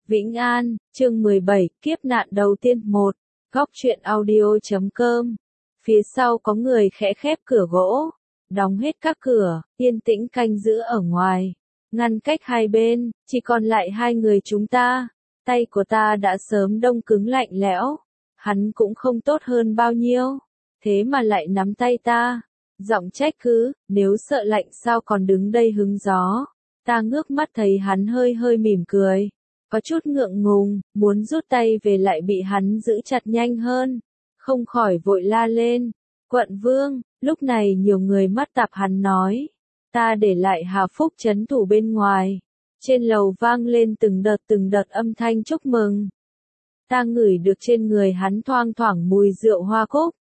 Vĩnh An, chương 17, kiếp nạn đầu tiên 1, góc truyện audio.com. Phía sau có người khẽ khép cửa gỗ, đóng hết các cửa, yên tĩnh canh giữ ở ngoài. Ngăn cách hai bên, chỉ còn lại hai người chúng ta. Tay của ta đã sớm đông cứng lạnh lẽo. Hắn cũng không tốt hơn bao nhiêu. Thế mà lại nắm tay ta. Giọng trách cứ, nếu sợ lạnh sao còn đứng đây hứng gió. Ta ngước mắt thấy hắn hơi hơi mỉm cười. Có chút ngượng ngùng, muốn rút tay về lại bị hắn giữ chặt nhanh hơn. Không khỏi vội la lên. Quận Vương, lúc này nhiều người mắt tạp hắn nói. Ta để lại Hà Phúc trấn thủ bên ngoài. Trên lầu vang lên từng đợt âm thanh chúc mừng. Ta ngửi được trên người hắn thoang thoảng mùi rượu hoa cúc.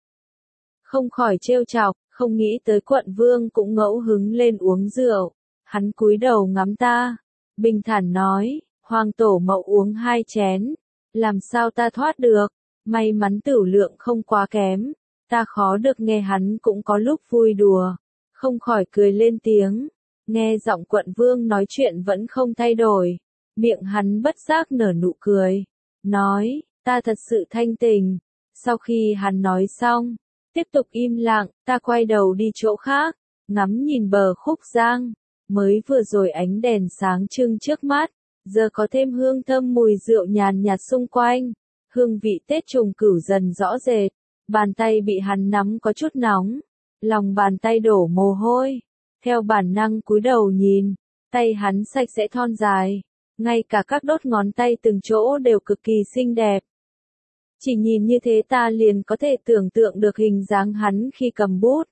Không khỏi trêu chọc, không nghĩ tới quận Vương cũng ngẫu hứng lên uống rượu. Hắn cúi đầu ngắm ta, bình thản nói, Hoàng tổ mậu uống 2 chén, làm sao ta thoát được, may mắn tửu lượng không quá kém, ta khó được nghe hắn cũng có lúc vui đùa, không khỏi cười lên tiếng, nghe giọng quận Vương nói chuyện vẫn không thay đổi, miệng hắn bất giác nở nụ cười, nói, ta thật sự thanh tình, sau khi hắn nói xong, tiếp tục im lặng, ta quay đầu đi chỗ khác, ngắm nhìn bờ Khúc Giang. Mới vừa rồi ánh đèn sáng trưng trước mắt, giờ có thêm hương thơm mùi rượu nhàn nhạt xung quanh, hương vị Tết trùng cửu dần rõ rệt, bàn tay bị hắn nắm có chút nóng, lòng bàn tay đổ mồ hôi, theo bản năng cúi đầu nhìn, tay hắn sạch sẽ thon dài, ngay cả các đốt ngón tay từng chỗ đều cực kỳ xinh đẹp. Chỉ nhìn như thế ta liền có thể tưởng tượng được hình dáng hắn khi cầm bút.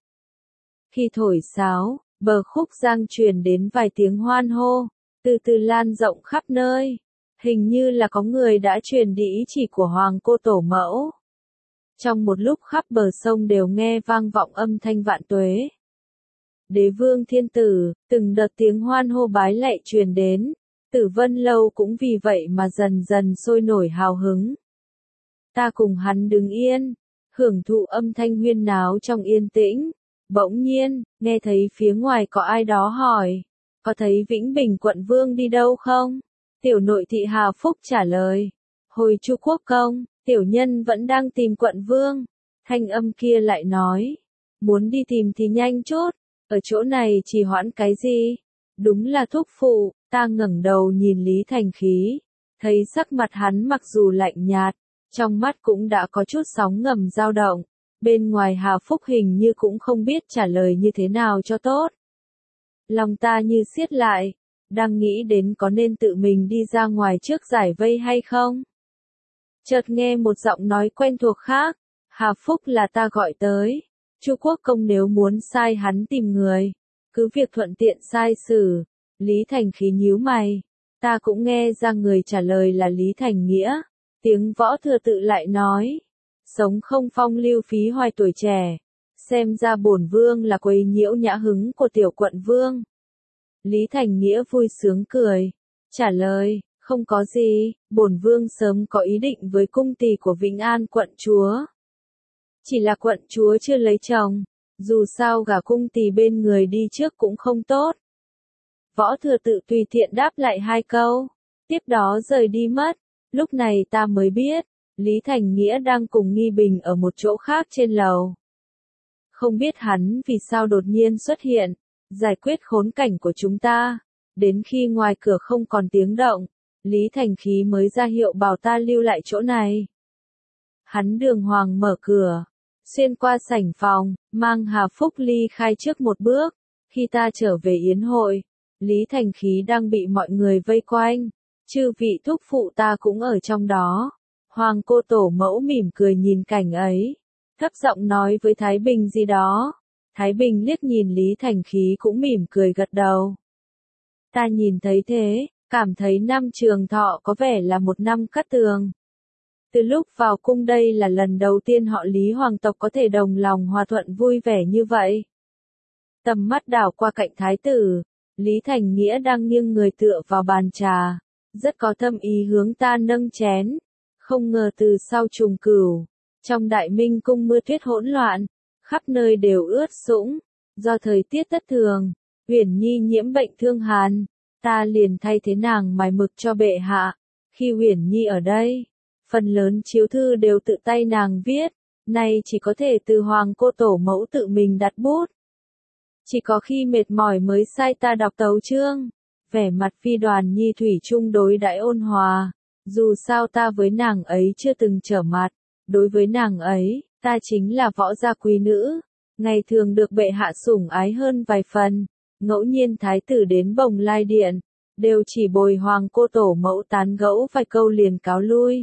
Khi thổi sáo, bờ Khúc Giang truyền đến vài tiếng hoan hô, từ từ lan rộng khắp nơi. Hình như là có người đã truyền đi ý chỉ của Hoàng cô tổ mẫu. Trong một lúc khắp bờ sông đều nghe vang vọng âm thanh vạn tuế. Đế vương thiên tử, từng đợt tiếng hoan hô bái lạy truyền đến. Tử Vân Lâu cũng vì vậy mà dần dần sôi nổi hào hứng. Ta cùng hắn đứng yên, hưởng thụ âm thanh huyên náo trong yên tĩnh. Bỗng nhiên, nghe thấy phía ngoài có ai đó hỏi, có thấy Vĩnh Bình quận Vương đi đâu không? Tiểu nội thị Hà Phúc trả lời, hồi Chu Quốc công, tiểu nhân vẫn đang tìm quận Vương. Thanh âm kia lại nói, muốn đi tìm thì nhanh chút, ở chỗ này trì hoãn cái gì? Đúng là thúc phụ, ta ngẩng đầu nhìn Lý Thành Khí, thấy sắc mặt hắn mặc dù lạnh nhạt, trong mắt cũng đã có chút sóng ngầm dao động. Bên ngoài Hà Phúc hình như cũng không biết trả lời như thế nào cho tốt. Lòng ta như siết lại, đang nghĩ đến có nên tự mình đi ra ngoài trước giải vây hay không. Chợt nghe một giọng nói quen thuộc khác, Hà Phúc là ta gọi tới, Chu Quốc công nếu muốn sai hắn tìm người, cứ việc thuận tiện sai xử. Lý Thành Khí nhíu mày, ta cũng nghe ra người trả lời là Lý Thành Nghĩa, tiếng Võ Thừa Tự lại nói. Sống không phong lưu phí hoài tuổi trẻ, xem ra bổn vương là quấy nhiễu nhã hứng của tiểu quận vương. Lý Thành Nghĩa vui sướng cười, trả lời, không có gì, bổn vương sớm có ý định với cung tỳ của Vĩnh An quận chúa. Chỉ là quận chúa chưa lấy chồng, dù sao gả cung tỳ bên người đi trước cũng không tốt. Võ Thừa Tự tùy tiện đáp lại 2 câu, tiếp đó rời đi mất, lúc này ta mới biết. Lý Thành Nghĩa đang cùng Nghi Bình ở một chỗ khác trên lầu. Không biết hắn vì sao đột nhiên xuất hiện, giải quyết khốn cảnh của chúng ta. Đến khi ngoài cửa không còn tiếng động, Lý Thành Khí mới ra hiệu bảo ta lưu lại chỗ này. Hắn đường hoàng mở cửa, xuyên qua sảnh phòng, mang Hà Phúc ly khai trước một bước. Khi ta trở về yến hội, Lý Thành Khí đang bị mọi người vây quanh. Chư vị thúc phụ ta cũng ở trong đó. Hoàng cô tổ mẫu mỉm cười nhìn cảnh ấy, thấp giọng nói với Thái Bình gì đó. Thái Bình liếc nhìn Lý Thành Khí cũng mỉm cười gật đầu. Ta nhìn thấy thế, cảm thấy năm Trường Thọ có vẻ là một năm cát tường. Từ lúc vào cung đây là lần đầu tiên họ Lý hoàng tộc có thể đồng lòng hòa thuận vui vẻ như vậy. Tầm mắt đảo qua cạnh thái tử, Lý Thành Nghĩa đang nghiêng người tựa vào bàn trà, rất có thâm ý hướng ta nâng chén. Không ngờ từ sau trùng cửu, trong Đại Minh cung mưa tuyết hỗn loạn, khắp nơi đều ướt sũng, do thời tiết thất thường, Uyển Nhi nhiễm bệnh thương hàn, ta liền thay thế nàng mài mực cho bệ hạ, Khi Uyển Nhi ở đây, phần lớn chiếu thư đều tự tay nàng viết, nay chỉ có thể từ Hoàng cô tổ mẫu tự mình đặt bút. Chỉ có khi mệt mỏi mới sai ta đọc tấu chương. Vẻ mặt Phi Đoàn Nhi thủy chung đối đãi ôn hòa, dù sao ta với nàng ấy chưa từng trở mặt, đối với nàng ấy, ta chính là võ gia quý nữ, ngày thường được bệ hạ sủng ái hơn vài phần, ngẫu nhiên thái tử đến Bồng Lai Điện, đều chỉ bồi Hoàng cô tổ mẫu tán gẫu vài câu liền cáo lui.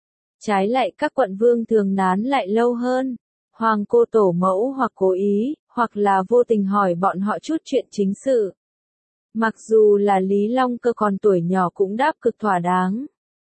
Trái lại các quận vương thường nán lại lâu hơn, Hoàng cô tổ mẫu hoặc cố ý, hoặc là vô tình hỏi bọn họ chút chuyện chính sự. Mặc dù là Lý Long Cơ còn tuổi nhỏ cũng đáp cực thỏa đáng.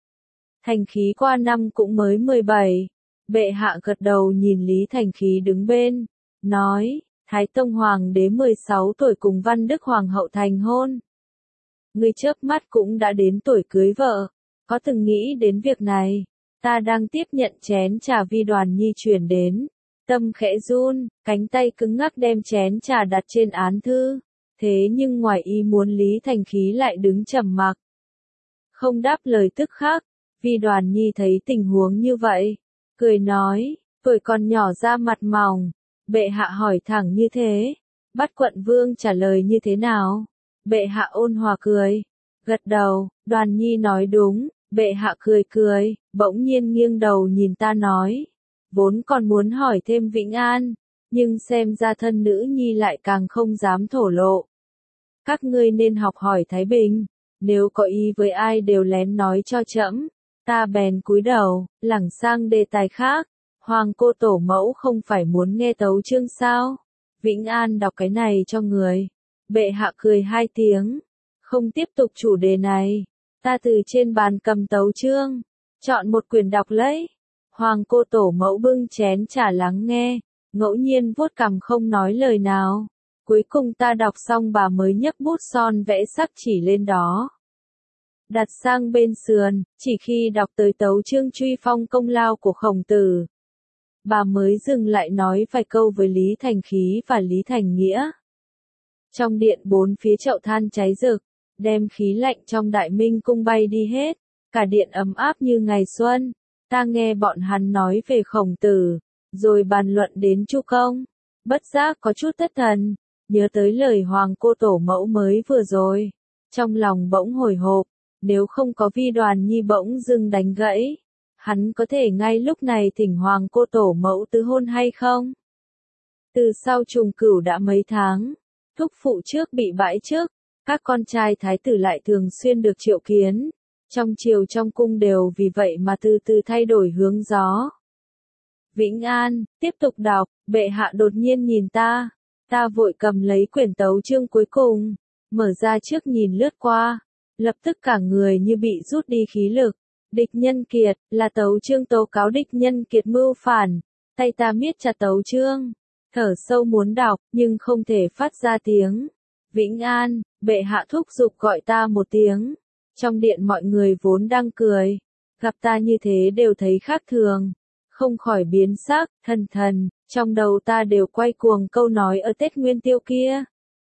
Thành Khí qua năm cũng mới 17, bệ hạ gật đầu nhìn Lý Thành Khí đứng bên, nói, Thái Tông Hoàng đế 16 tuổi cùng Văn Đức Hoàng hậu thành hôn. Ngươi chớp mắt cũng đã đến tuổi cưới vợ, có từng nghĩ đến việc này? Ta đang tiếp nhận chén trà Vi Đoàn Nhi chuyển đến, tâm khẽ run, cánh tay cứng ngắc đem chén trà đặt trên án thư. Thế nhưng ngoài ý muốn Lý Thành Khí lại đứng trầm mặc. Không đáp lời tức khắc, Vi Đoàn Nhi thấy tình huống như vậy, cười nói, tuổi còn nhỏ ra mặt mỏng, bệ hạ hỏi thẳng như thế, bắt quận vương trả lời như thế nào? Bệ hạ ôn hòa cười, gật đầu, Đoàn Nhi nói đúng, bệ hạ cười cười, bỗng nhiên nghiêng đầu nhìn ta nói, vốn còn muốn hỏi thêm Vĩnh An, nhưng xem ra thân nữ nhi lại càng không dám thổ lộ. Các ngươi nên học hỏi Thái Bình, nếu có ý với ai đều lén nói cho trẫm. Ta bèn cúi đầu, lảng sang đề tài khác. Hoàng cô tổ mẫu không phải muốn nghe tấu chương sao? Vĩnh An đọc cái này cho người. Bệ hạ cười hai tiếng, không tiếp tục chủ đề này. Ta từ trên bàn cầm tấu chương, chọn một quyển đọc lấy. Hoàng cô tổ mẫu bưng chén trà lắng nghe, ngẫu nhiên vuốt cằm không nói lời nào. Cuối cùng ta đọc xong bà mới nhấc bút son vẽ sắc chỉ lên đó. Đặt sang bên sườn, chỉ khi đọc tới tấu chương truy phong công lao của Khổng Tử. Bà mới dừng lại nói vài câu với Lý Thành Khí và Lý Thành Nghĩa. Trong điện bốn phía chậu than cháy rực, đem khí lạnh trong Đại Minh cung bay đi hết, cả điện ấm áp như ngày xuân. Ta nghe bọn hắn nói về Khổng Tử, rồi bàn luận đến Chu Công, bất giác có chút thất thần. Nhớ tới lời Hoàng cô tổ mẫu mới vừa rồi, trong lòng bỗng hồi hộp, nếu không có Vi Đoàn Nhi bỗng dưng đánh gãy, hắn có thể ngay lúc này thỉnh Hoàng cô tổ mẫu tứ hôn hay không? Từ sau trùng cửu đã mấy tháng, thúc phụ trước bị bãi chức, các con trai thái tử lại thường xuyên được triệu kiến, trong triều trong cung đều vì vậy mà từ từ thay đổi hướng gió. Vĩnh An, tiếp tục đọc, bệ hạ đột nhiên nhìn ta. Ta vội cầm lấy quyển tấu chương cuối cùng, mở ra trước nhìn lướt qua, lập tức cả người như bị rút đi khí lực. Địch Nhân Kiệt, là tấu chương tố cáo Địch Nhân Kiệt mưu phản, tay ta miết chặt tấu chương, thở sâu muốn đọc, nhưng không thể phát ra tiếng. Vĩnh An, bệ hạ thúc giục gọi ta một tiếng. Trong điện mọi người vốn đang cười, gặp ta như thế đều thấy khác thường, không khỏi biến sắc, thần. Trong đầu ta đều quay cuồng câu nói ở Tết Nguyên Tiêu kia.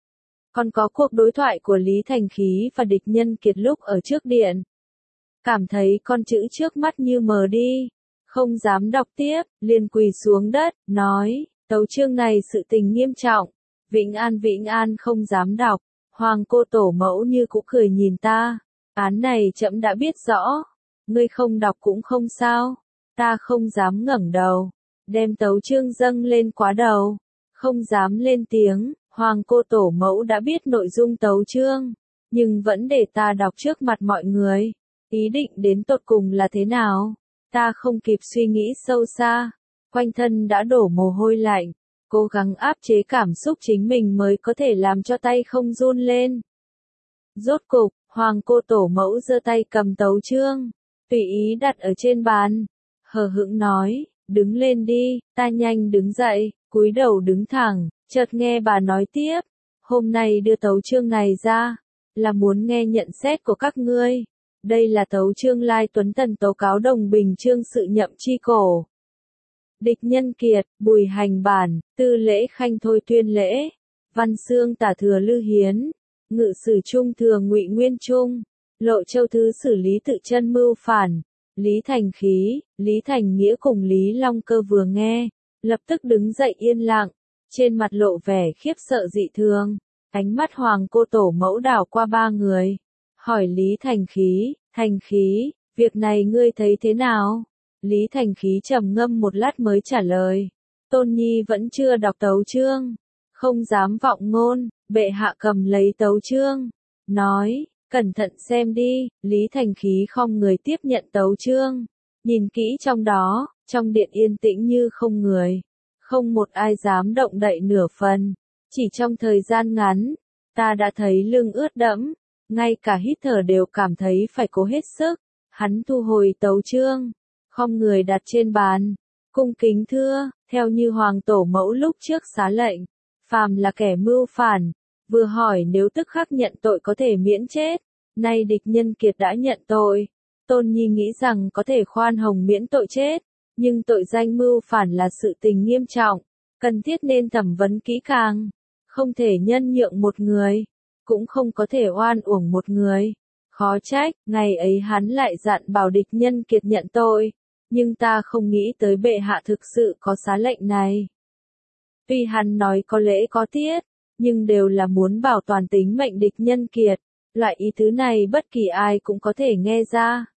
Còn có cuộc đối thoại của Lý Thành Khí và Địch Nhân Kiệt lúc ở trước điện. Cảm thấy con chữ trước mắt như mờ đi, không dám đọc tiếp, liền quỳ xuống đất, nói, tấu chương này sự tình nghiêm trọng. Vĩnh An không dám đọc, Hoàng cô tổ mẫu như cũ cười nhìn ta, án này trẫm đã biết rõ, ngươi không đọc cũng không sao. Ta không dám ngẩng đầu, đem tấu chương dâng lên quá đầu, không dám lên tiếng. Hoàng cô tổ mẫu đã biết nội dung tấu chương, nhưng vẫn để ta đọc trước mặt mọi người. Ý định đến tột cùng là thế nào? Ta không kịp suy nghĩ sâu xa, quanh thân đã đổ mồ hôi lạnh, cố gắng áp chế cảm xúc chính mình mới có thể làm cho tay không run lên. Rốt cục, Hoàng cô tổ mẫu giơ tay cầm tấu chương, tùy ý đặt ở trên bàn, hờ hững nói, đứng lên đi. Ta nhanh đứng dậy, cúi đầu đứng thẳng, chợt nghe bà nói tiếp, hôm nay đưa tấu chương này ra, là muốn nghe nhận xét của các ngươi. Đây là tấu chương Lai Tuấn Tần tố cáo Đồng Bình Chương sự nhậm chi cổ. Địch Nhân Kiệt, Bùi Hành Bản, Tư Lễ Khanh Thôi tuyên lễ, Văn Xương tả thừa Lư Hiến, Ngự sử Trung thừa Ngụy Nguyên Trung, Lộ Châu Thứ xử lý tự chân mưu phản, Lý Thành Khí, Lý Thành Nghĩa cùng Lý Long Cơ vừa nghe, lập tức đứng dậy yên lặng, trên mặt lộ vẻ khiếp sợ dị thường, ánh mắt Hoàng cô tổ mẫu đảo qua ba người, hỏi Lý Thành Khí, việc này ngươi thấy thế nào? Lý Thành Khí trầm ngâm một lát mới trả lời, Tôn Nhi vẫn chưa đọc tấu chương, không dám vọng ngôn, bệ hạ cầm lấy tấu chương, nói, cẩn thận xem đi, Lý Thành Khí khom người tiếp nhận tấu chương, nhìn kỹ trong đó, trong điện yên tĩnh như không người, không một ai dám động đậy nửa phần, chỉ trong thời gian ngắn, ta đã thấy lưng ướt đẫm, ngay cả hít thở đều cảm thấy phải cố hết sức, hắn thu hồi tấu chương, khom người đặt trên bàn, cung kính thưa, theo như Hoàng tổ mẫu lúc trước xá lệnh, phàm là kẻ mưu phản, vừa hỏi nếu tức khắc nhận tội có thể miễn chết, nay địch nhân kiệt đã nhận tội, Tôn Nhi nghĩ rằng có thể khoan hồng miễn tội chết, nhưng tội danh mưu phản là sự tình nghiêm trọng, cần thiết nên thẩm vấn kỹ càng, không thể nhân nhượng một người, cũng không có thể oan uổng một người. Khó trách, ngày ấy hắn lại dặn bảo địch nhân kiệt nhận tội, nhưng ta không nghĩ tới bệ hạ thực sự có xá lệnh này. Tuy hắn nói có lễ có tiết, nhưng đều là muốn bảo toàn tính mệnh địch nhân kiệt, loại ý tứ này bất kỳ ai cũng có thể nghe ra.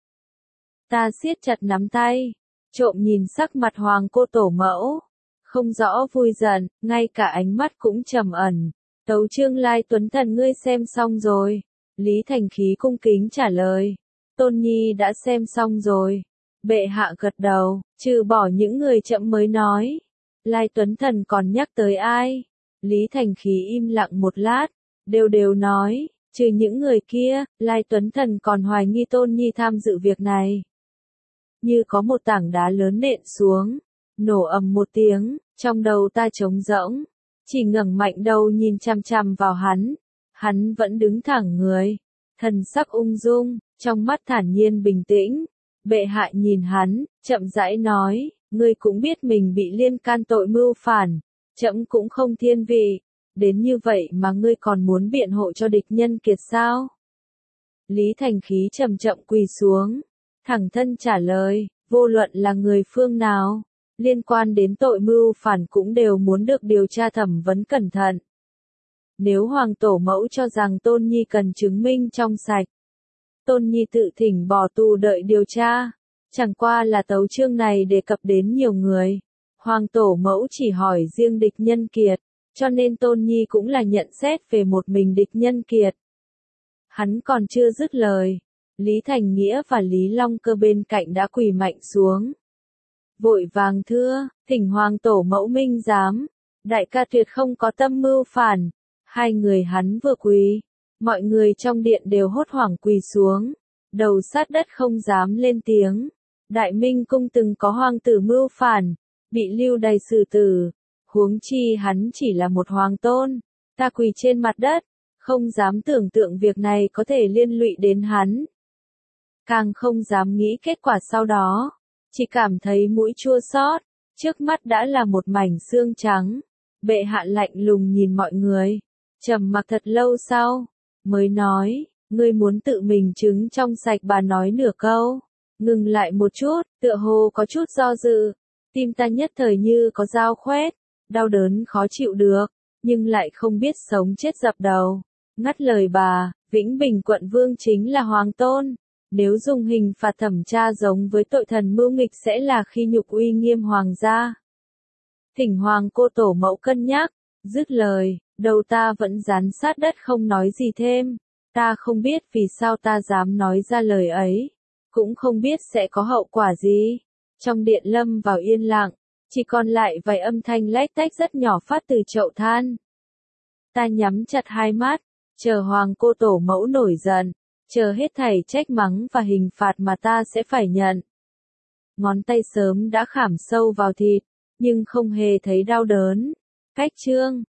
Ta siết chặt nắm tay, trộm nhìn sắc mặt Hoàng cô tổ mẫu, không rõ vui giận, ngay cả ánh mắt cũng trầm ẩn. Tấu chương Lai Tuấn Thần ngươi xem xong rồi. Lý Thành Khí cung kính trả lời. Tôn Nhi đã xem xong rồi. Bệ hạ gật đầu, trừ bỏ những người chậm mới nói. Lai Tuấn Thần còn nhắc tới ai? Lý Thành Khí im lặng một lát, đều nói, trừ những người kia, Lai Tuấn Thần còn hoài nghi Tôn Nhi tham dự việc này. Như có một tảng đá lớn nện xuống, nổ ầm một tiếng, trong đầu ta trống rỗng, chỉ ngẩng mạnh đầu nhìn chằm chằm vào hắn vẫn đứng thẳng người, thần sắc ung dung, trong mắt thản nhiên bình tĩnh. Bệ hạ nhìn hắn, chậm rãi nói, ngươi cũng biết mình bị liên can tội mưu phản, trẫm cũng không thiên vị, đến như vậy mà ngươi còn muốn biện hộ cho địch nhân kiệt sao? Lý Thành Khí chậm chậm quỳ xuống, thẳng thân trả lời, vô luận là người phương nào, liên quan đến tội mưu phản cũng đều muốn được điều tra thẩm vấn cẩn thận. Nếu Hoàng tổ mẫu cho rằng Tôn Nhi cần chứng minh trong sạch, Tôn Nhi tự thỉnh bỏ tù đợi điều tra, chẳng qua là tấu chương này đề cập đến nhiều người. Hoàng tổ mẫu chỉ hỏi riêng địch nhân kiệt, cho nên Tôn Nhi cũng là nhận xét về một mình địch nhân kiệt. Hắn còn chưa dứt lời, Lý Thành Nghĩa và Lý Long Cơ bên cạnh đã quỳ mạnh xuống. Vội vàng thưa, thỉnh Hoàng tổ mẫu minh giám, đại ca tuyệt không có tâm mưu phản. Hai người hắn vừa quỳ, mọi người trong điện đều hốt hoảng quỳ xuống, đầu sát đất không dám lên tiếng. Đại Minh cung từng có hoàng tử mưu phản, bị lưu đày xử tử, huống chi hắn chỉ là một hoàng tôn, ta quỳ trên mặt đất, không dám tưởng tượng việc này có thể liên lụy đến hắn. Càng không dám nghĩ kết quả sau đó, chỉ cảm thấy mũi chua xót, trước mắt đã là một mảnh xương trắng. Bệ hạ lạnh lùng nhìn mọi người, trầm mặc thật lâu sau, mới nói, ngươi muốn tự mình chứng trong sạch. Bà nói nửa câu, ngừng lại một chút, tựa hồ có chút do dự, tim ta nhất thời như có dao khoét, đau đớn khó chịu được, nhưng lại không biết sống chết dập đầu. Ngắt lời bà, Vĩnh Bình quận vương chính là hoàng tôn, nếu dùng hình phạt thẩm tra giống với tội thần mưu nghịch sẽ là khi nhục uy nghiêm hoàng gia. Thỉnh Hoàng cô tổ mẫu cân nhắc. Dứt lời, đầu ta vẫn dán sát đất không nói gì thêm. Ta không biết vì sao ta dám nói ra lời ấy, cũng không biết sẽ có hậu quả gì. Trong điện lâm vào yên lặng, chỉ còn lại vài âm thanh lách tách rất nhỏ phát từ chậu than. Ta nhắm chặt hai mắt, chờ Hoàng cô tổ mẫu nổi giận, chờ hết thảy trách mắng và hình phạt mà ta sẽ phải nhận. Ngón tay sớm đã khảm sâu vào thịt, nhưng không hề thấy đau đớn. Cách chương